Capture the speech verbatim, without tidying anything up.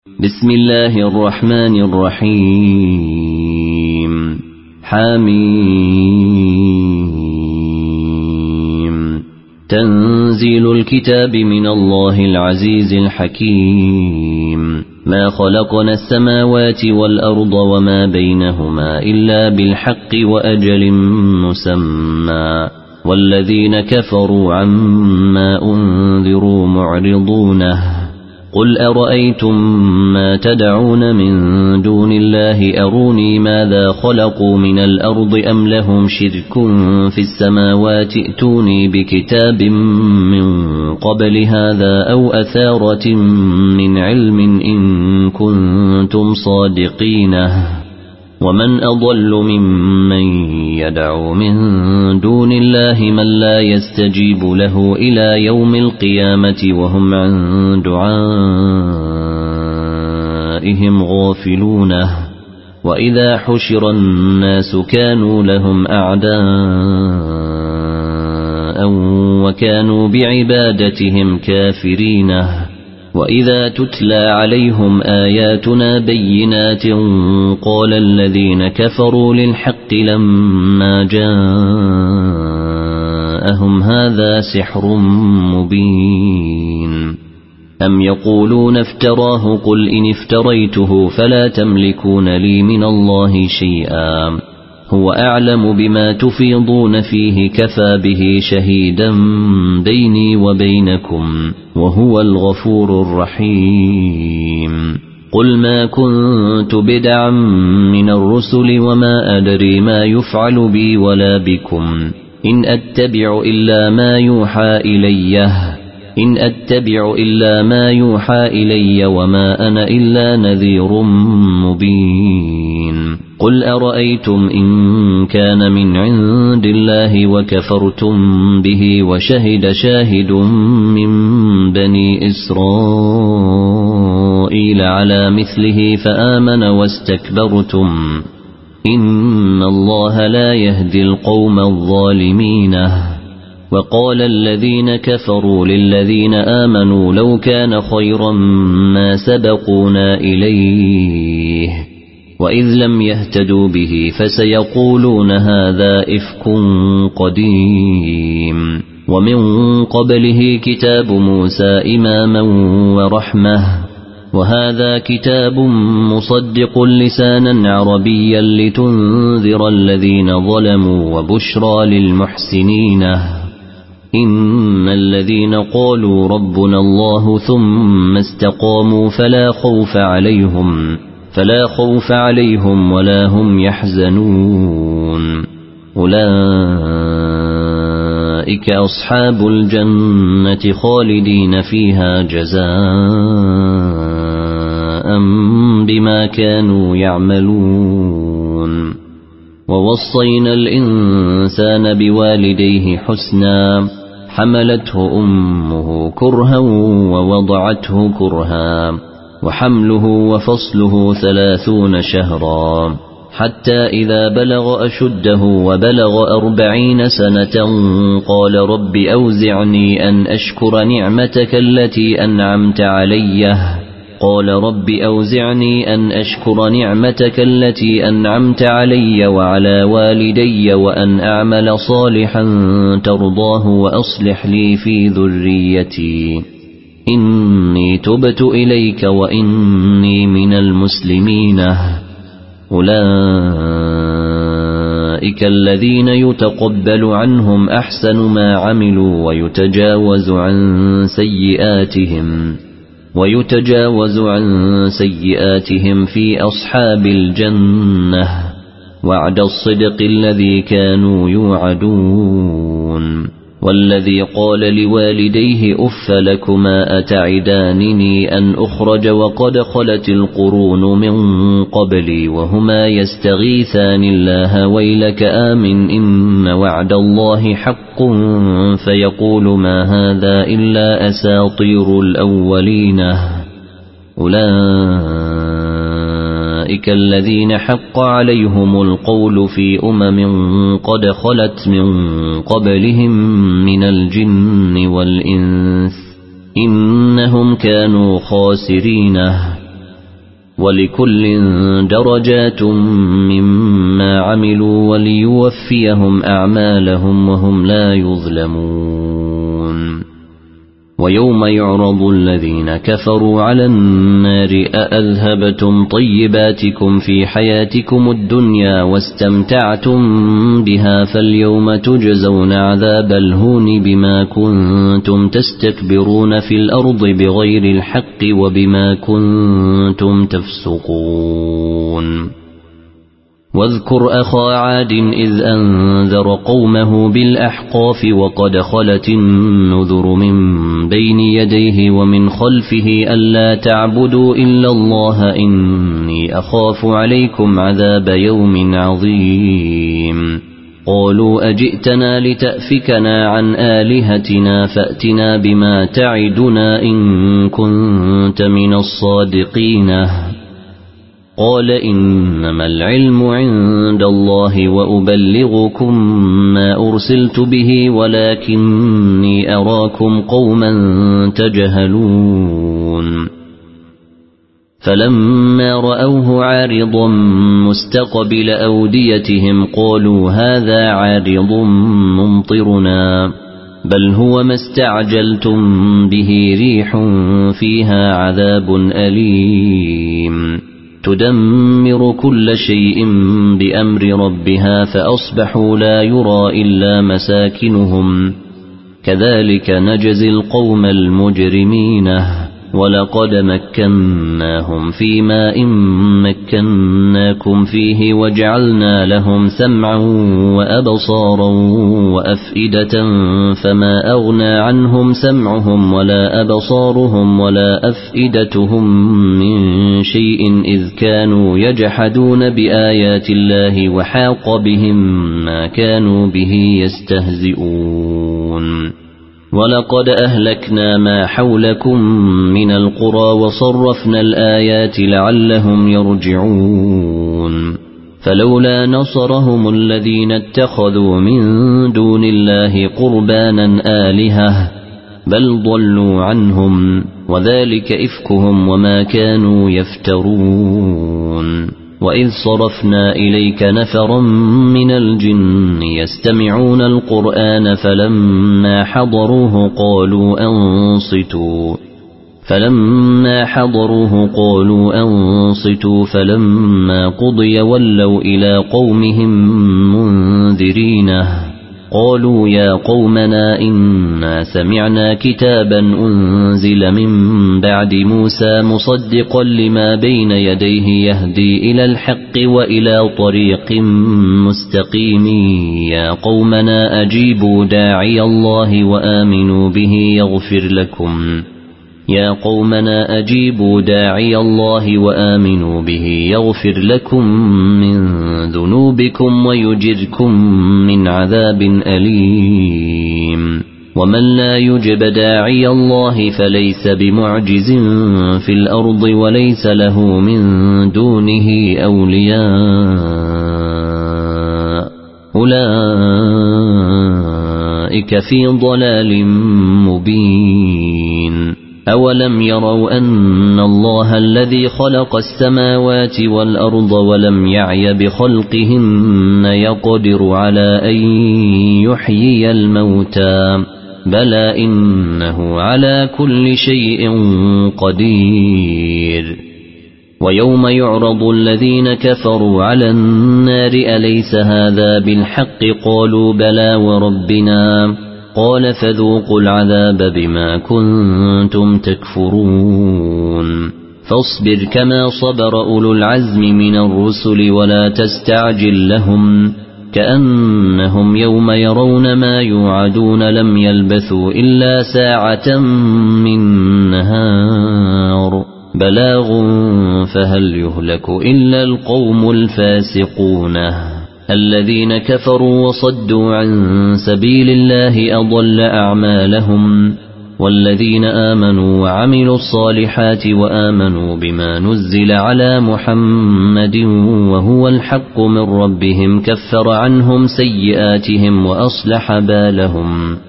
بسم الله الرحمن الرحيم حميم تنزيل الكتاب من الله العزيز الحكيم ما خلقنا السماوات والأرض وما بينهما إلا بالحق وأجل مسمى والذين كفروا عما أنذروا معرضونه قل أرأيتم ما تدعون من دون الله أروني ماذا خلقوا من الأرض أم لهم شرك في السماوات ائتوني بكتاب من قبل هذا أو أثارة من علم إن كنتم صادقين ومن أضل ممن يدعو من دون الله من لا يستجيب له إلى يوم القيامة وهم عن دعائهم غافلون وإذا حشر الناس كانوا لهم أعداء وكانوا بعبادتهم كافرين وإذا تتلى عليهم آياتنا بينات قال الذين كفروا للحق لما جاءهم هذا سحر مبين أم يقولون افتراه قل إن افتريته فلا تملكون لي من الله شيئا هو أعلم بما تفيضون فيه كفى به شهيدا بيني وبينكم وهو الغفور الرحيم قل ما كنت بدعا من الرسل وما أدري ما يفعل بي ولا بكم إن أتبع إلا ما يوحى إلي إن أتبع إلا ما يوحى إلي وما أنا إلا نذير مبين قل أرأيتم إن كان من عند الله وكفرتم به وشهد شاهد من بني إسرائيل على مثله فآمن واستكبرتم إن الله لا يهدي القوم الظالمين وقال الذين كفروا للذين آمنوا لو كان خيرا ما سبقونا إليه وإذ لم يهتدوا به فسيقولون هذا إفك قديم ومن قبله كتاب موسى إماما ورحمة وهذا كتاب مصدق لسانا عربيا لتنذر الذين ظلموا وبشرى للمحسنين إن الذين قالوا ربنا الله ثم استقاموا فلا خوف عليهم فلا خوف عليهم ولا هم يحزنون أولئك أصحاب الجنة خالدين فيها جزاء بما كانوا يعملون ووصينا الإنسان بوالديه حسنا حملته أمه كرها ووضعته كرها وحمله وفصله ثلاثون شهرا حتى إذا بلغ أشده وبلغ أربعين سنة قال رب أوزعني أن أشكر نعمتك التي أنعمت علي قال رب أوزعني أن أشكر نعمتك التي أنعمت علي وعلى والدي وأن أعمل صالحا ترضاه وأصلح لي في ذريتي إني تبت إليك وإني من المسلمين أولئك الذين يتقبل عنهم أحسن ما عملوا ويتجاوز عن سيئاتهم ويتجاوز عن سيئاتهم في أصحاب الجنة وعد الصدق الذي كانوا يوعدون والذي قال لوالديه أف لكما أتعدانني أن أخرج وقد خلت القرون من قبلي وهما يستغيثان الله ويلك آمن إن وعد الله حق فيقول ما هذا إلا أساطير الأولين أولئك الذين حق عليهم القول في أمم قد خلت من قبلهم من الجن والإنس إنهم كانوا خاسرين ولكل درجات مما عملوا وليوفيهم أعمالهم وهم لا يظلمون. ويوم يعرض الذين كفروا على النار أأذهبتم طيباتكم في حياتكم الدنيا واستمتعتم بها فاليوم تجزون عذاب الهون بما كنتم تستكبرون في الأرض بغير الحق وبما كنتم تفسقون. واذكر أخا عاد إذ أنذر قومه بالأحقاف وقد خلت النذر من بين يديه ومن خلفه ألا تعبدوا إلا الله إني أخاف عليكم عذاب يوم عظيم. قالوا أجئتنا لتأفكنا عن آلهتنا فأتنا بما تعدنا إن كنت من الصادقين. قال إنما العلم عند الله وأبلغكم ما أرسلت به ولكني أراكم قوما تجهلون. فلما رأوه عارضا مستقبل أوديتهم قالوا هذا عارض ممطرنا بل هو ما استعجلتم به ريح فيها عذاب أليم تدمر كل شيء بأمر ربها فأصبحوا لا يرى إلا مساكنهم كذلك نجزي القوم المجرمين. ولقد مكناهم في ماء مكناكم فيه وجعلنا لهم سمعا وأبصارا وأفئدة فما أغنى عنهم سمعهم ولا أبصارهم ولا أفئدتهم من شيء إذ كانوا يجحدون بآيات الله وحاق بهم ما كانوا به يستهزئون. ولقد أهلكنا ما حولكم من القرى وصرفنا الآيات لعلهم يرجعون. فلولا نصرهم الذين اتخذوا من دون الله قربانا آلهة بل ضلوا عنهم وذلك إفكهم وما كانوا يفترون. وإذ صرفنا إليك نفرا من الجن يستمعون القرآن فلما حضروه قالوا أنصتوا فلما حضروه قالوا أنصتوا فلما قضي ولوا إلى قومهم منذرين. قالوا يا قومنا إنا سمعنا كتابا أنزل من بعد موسى مصدقا لما بين يديه يهدي إلى الحق وإلى طريق مستقيم. يا قومنا أجيبوا داعي الله وآمنوا به يغفر لكم يا قومنا أجيبوا داعي الله وآمنوا به يغفر لكم من ذنوبكم ويجركم من عذاب أليم. ومن لا يجب داعي الله فليس بمعجز في الأرض وليس له من دونه أولياء أولئك في ضلال مبين. أولم يروا أن الله الذي خلق السماوات والأرض ولم يعي بخلقهن يقدر على أن يحيي الموتى بلى إنه على كل شيء قدير. ويوم يعرض الذين كفروا على النار أليس هذا بالحق قالوا بلى وربنا قال فذوقوا العذاب بما كنتم تكفرون. فاصبر كما صبر أولو العزم من الرسل ولا تستعجل لهم كأنهم يوم يرون ما يوعدون لم يلبثوا إلا ساعة من نهار بلاغ فهل يهلك إلا القوم الفاسقون. الذين كفروا وصدوا عن سبيل الله أضل أعمالهم والذين آمنوا وعملوا الصالحات وآمنوا بما نزل على محمد وهو الحق من ربهم كفر عنهم سيئاتهم وأصلح بالهم.